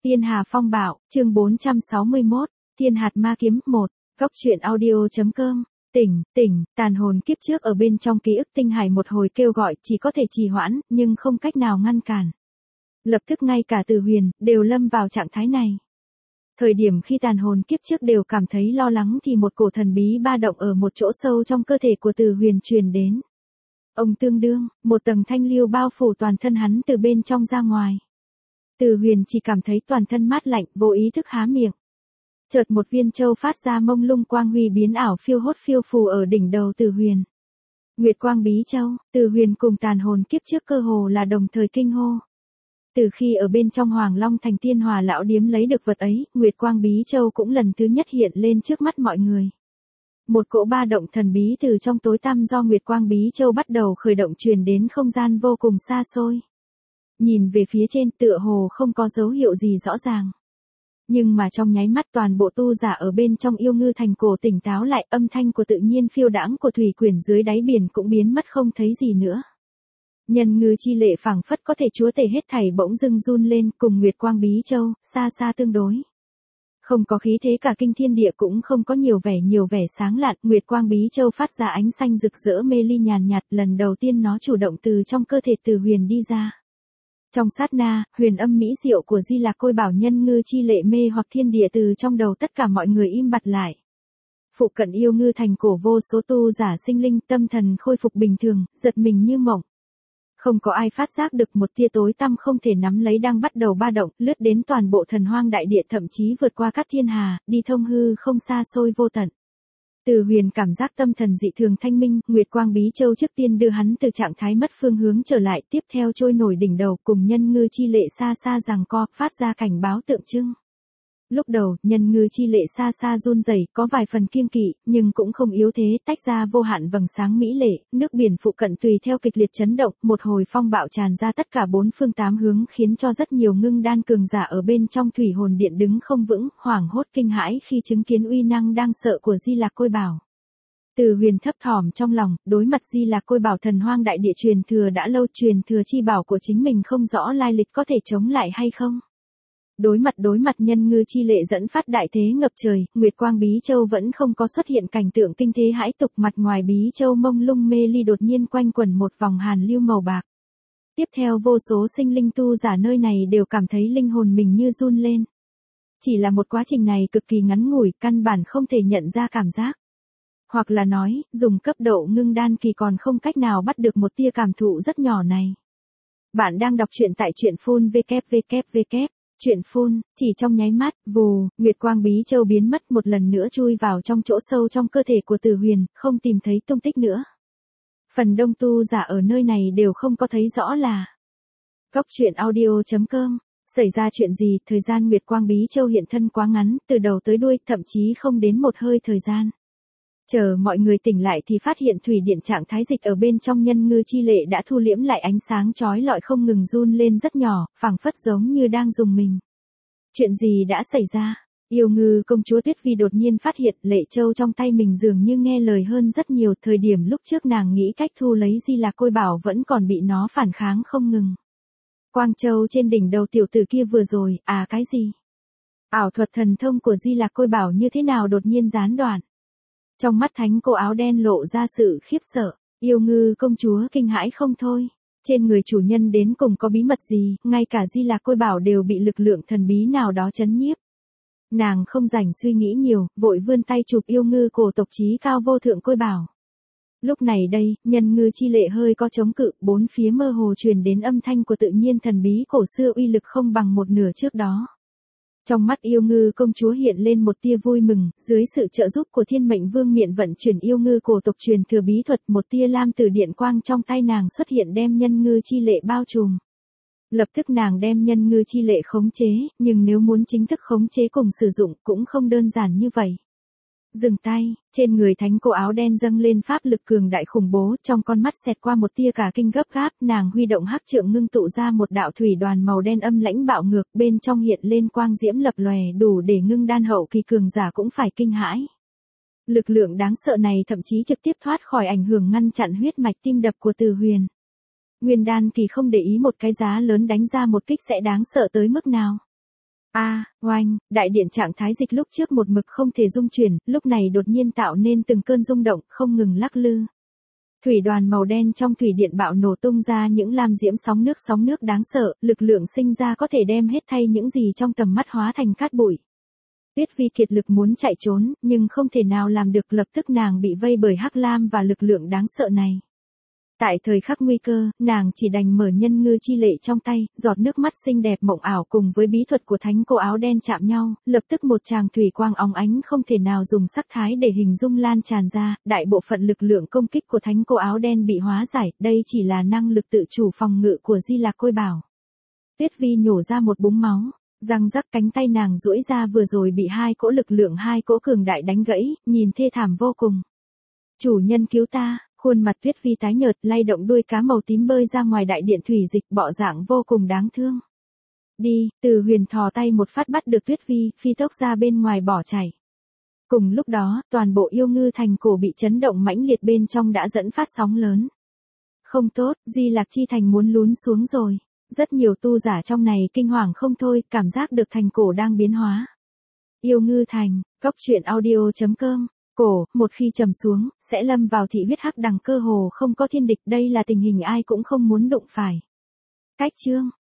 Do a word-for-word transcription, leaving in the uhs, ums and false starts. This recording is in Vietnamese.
Tiên Hà Phong Bạo, chương bốn trăm sáu mươi mốt, Thiên Hạt Ma Kiếm một, góc truyện audio.com. Tỉnh, tỉnh, tàn hồn kiếp trước ở bên trong ký ức tinh hải một hồi kêu gọi chỉ có thể trì hoãn, nhưng không cách nào ngăn cản. Lập tức ngay cả Từ Huyền, đều lâm vào trạng thái này. Thời điểm khi tàn hồn kiếp trước đều cảm thấy lo lắng thì một cổ thần bí ba động ở một chỗ sâu trong cơ thể của Từ Huyền truyền đến. Ông tương đương, một tầng thanh lưu bao phủ toàn thân hắn từ bên trong ra ngoài. Từ Huyền chỉ cảm thấy toàn thân mát lạnh, vô ý thức há miệng. Chợt một viên châu phát ra mông lung quang huy biến ảo phiêu hốt phiêu phù ở đỉnh đầu Từ Huyền. Nguyệt quang bí châu, Từ Huyền cùng tàn hồn kiếp trước cơ hồ là đồng thời kinh hô. Từ khi ở bên trong Hoàng Long Thành Tiên Hòa lão điếm lấy được vật ấy, Nguyệt quang bí châu cũng lần thứ nhất hiện lên trước mắt mọi người. Một cỗ ba động thần bí từ trong tối tăm do Nguyệt quang bí châu bắt đầu khởi động truyền đến không gian vô cùng xa xôi. Nhìn về phía trên tựa hồ không có dấu hiệu gì rõ ràng. Nhưng mà trong nháy mắt toàn bộ tu giả ở bên trong Yêu Ngư Thành cổ tỉnh táo lại, âm thanh của tự nhiên phiêu đãng của thủy quyển dưới đáy biển cũng biến mất không thấy gì nữa. Nhân ngư chi lệ phảng phất có thể chúa tể hết thảy bỗng dưng run lên cùng Nguyệt quang bí châu, xa xa tương đối. Không có khí thế cả kinh thiên địa cũng không có nhiều vẻ nhiều vẻ sáng lạn, Nguyệt quang bí châu phát ra ánh xanh rực rỡ mê ly nhàn nhạt, lần đầu tiên nó chủ động từ trong cơ thể Từ Huyền đi ra. Trong sát na, huyền âm mỹ diệu của Di Lạc Côi Bảo nhân ngư chi lệ mê hoặc thiên địa từ trong đầu tất cả mọi người im bặt lại. Phụ cận Yêu Ngư Thành cổ vô số tu giả sinh linh tâm thần khôi phục bình thường, giật mình như mộng. Không có ai phát giác được một tia tối tăm không thể nắm lấy đang bắt đầu ba động, lướt đến toàn bộ thần hoang đại địa, thậm chí vượt qua các thiên hà, đi thông hư không xa xôi vô tận. Từ Huyền cảm giác tâm thần dị thường thanh minh, Nguyệt quang bí châu trước tiên đưa hắn từ trạng thái mất phương hướng trở lại, tiếp theo trôi nổi đỉnh đầu cùng nhân ngư chi lệ xa xa giằng co, phát ra cảnh báo tượng trưng. Lúc đầu, nhân ngư chi lệ xa xa run rẩy, có vài phần kiêng kỵ, nhưng cũng không yếu thế, tách ra vô hạn vầng sáng mỹ lệ, nước biển phụ cận tùy theo kịch liệt chấn động, một hồi phong bạo tràn ra tất cả bốn phương tám hướng, khiến cho rất nhiều ngưng đan cường giả ở bên trong thủy hồn điện đứng không vững, hoảng hốt kinh hãi khi chứng kiến uy năng đang sợ của Di Lạc Côi Bảo. Từ Huyền thấp thỏm trong lòng, đối mặt Di Lạc Côi Bảo thần hoang đại địa truyền thừa đã lâu, truyền thừa chi bảo của chính mình không rõ lai lịch có thể chống lại hay không. Đối mặt đối mặt nhân ngư chi lệ dẫn phát đại thế ngập trời, Nguyệt quang bí châu vẫn không có xuất hiện cảnh tượng kinh thế hãi tục, mặt ngoài bí châu mông lung mê ly đột nhiên quanh quẩn một vòng hàn lưu màu bạc. Tiếp theo vô số sinh linh tu giả nơi này đều cảm thấy linh hồn mình như run lên. Chỉ là một quá trình này cực kỳ ngắn ngủi, căn bản không thể nhận ra cảm giác. Hoặc là nói, dùng cấp độ ngưng đan kỳ còn không cách nào bắt được một tia cảm thụ rất nhỏ này. Bạn đang đọc truyện tại truyện phun www. Chuyện phun, chỉ trong nháy mắt, vù, Nguyệt quang bí châu biến mất một lần nữa chui vào trong chỗ sâu trong cơ thể của Từ Huyền, không tìm thấy tung tích nữa. Phần đông tu giả ở nơi này đều không có thấy rõ là. Góc truyện audio.com, xảy ra chuyện gì, thời gian Nguyệt quang bí châu hiện thân quá ngắn, từ đầu tới đuôi, thậm chí không đến một hơi thời gian. Chờ mọi người tỉnh lại thì phát hiện thủy điện trạng thái dịch ở bên trong nhân ngư chi lệ đã thu liễm lại, ánh sáng chói lọi không ngừng run lên rất nhỏ, phảng phất giống như đang dùng mình. Chuyện gì đã xảy ra? Yêu Ngư công chúa Tuyết Vi đột nhiên phát hiện lệ châu trong tay mình dường như nghe lời hơn rất nhiều, thời điểm lúc trước nàng nghĩ cách thu lấy Di Lạc Côi Bảo vẫn còn bị nó phản kháng không ngừng. Quang châu trên đỉnh đầu tiểu tử kia vừa rồi, à cái gì? Ảo thuật thần thông của Di Lạc Côi Bảo như thế nào đột nhiên gián đoạn? Trong mắt thánh cô áo đen lộ ra sự khiếp sợ, Yêu Ngư công chúa kinh hãi không thôi. Trên người chủ nhân đến cùng có bí mật gì, ngay cả Di Lạc Côi Bảo đều bị lực lượng thần bí nào đó chấn nhiếp. Nàng không rảnh suy nghĩ nhiều, vội vươn tay chụp Yêu Ngư cổ tộc chí cao vô thượng Côi Bảo. Lúc này đây, nhân ngư chi lệ hơi có chống cự, bốn phía mơ hồ truyền đến âm thanh của tự nhiên thần bí cổ xưa uy lực không bằng một nửa trước đó. Trong mắt Yêu Ngư công chúa hiện lên một tia vui mừng, dưới sự trợ giúp của Thiên Mệnh Vương miện vận chuyển Yêu Ngư cổ tộc truyền thừa bí thuật, một tia lam tử điện quang trong tay nàng xuất hiện đem nhân ngư chi lệ bao trùm. Lập tức nàng đem nhân ngư chi lệ khống chế, nhưng nếu muốn chính thức khống chế cùng sử dụng cũng không đơn giản như vậy. Dừng tay, trên người thánh cô áo đen dâng lên pháp lực cường đại khủng bố, trong con mắt xẹt qua một tia cả kinh gấp gáp, nàng huy động hắc trượng ngưng tụ ra một đạo thủy đoàn màu đen âm lãnh bạo ngược, bên trong hiện lên quang diễm lập lòe, đủ để ngưng đan hậu kỳ cường giả cũng phải kinh hãi. Lực lượng đáng sợ này thậm chí trực tiếp thoát khỏi ảnh hưởng ngăn chặn huyết mạch tim đập của Từ Huyền. Nguyên đan kỳ không để ý một cái giá lớn đánh ra một kích sẽ đáng sợ tới mức nào. A, oanh, đại điện trạng thái dịch lúc trước một mực không thể dung chuyển, lúc này đột nhiên tạo nên từng cơn rung động, không ngừng lắc lư. Thủy đoàn màu đen trong thủy điện bạo nổ tung ra những lam diễm sóng nước sóng nước đáng sợ, lực lượng sinh ra có thể đem hết thay những gì trong tầm mắt hóa thành cát bụi. Tuyết Phi kiệt lực muốn chạy trốn, nhưng không thể nào làm được, lập tức nàng bị vây bởi hắc lam và lực lượng đáng sợ này. Tại thời khắc nguy cơ, nàng chỉ đành mở nhân ngư chi lệ trong tay, giọt nước mắt xinh đẹp mộng ảo cùng với bí thuật của thánh cô áo đen chạm nhau, lập tức một tràng thủy quang óng ánh không thể nào dùng sắc thái để hình dung lan tràn ra, đại bộ phận lực lượng công kích của thánh cô áo đen bị hóa giải, đây chỉ là năng lực tự chủ phòng ngự của Di Lạc Côi Bảo. Tuyết Vi nhổ ra một búng máu, răng rắc, cánh tay nàng duỗi ra vừa rồi bị hai cỗ lực lượng hai cỗ cường đại đánh gãy, nhìn thê thảm vô cùng. Chủ nhân cứu ta. Khuôn mặt Tuyết Vi tái nhợt, lay động đuôi cá màu tím bơi ra ngoài đại điện thủy dịch, bọ dạng vô cùng đáng thương. Đi, Từ Huyền thò tay một phát bắt được Tuyết Vi, phi tốc ra bên ngoài bỏ chạy. Cùng lúc đó, toàn bộ yêu ngư thành cổ bị chấn động mãnh liệt, bên trong đã dẫn phát sóng lớn. Không tốt, Di Lạc Chi thành muốn lún xuống rồi. Rất nhiều tu giả trong này kinh hoàng không thôi, cảm giác được thành cổ đang biến hóa. Yêu ngư thành, cốc truyện audio chấm com. Cổ, một khi trầm xuống, sẽ lâm vào thị huyết hắc đằng, cơ hồ không có thiên địch, đây là tình hình ai cũng không muốn đụng phải. Cách chương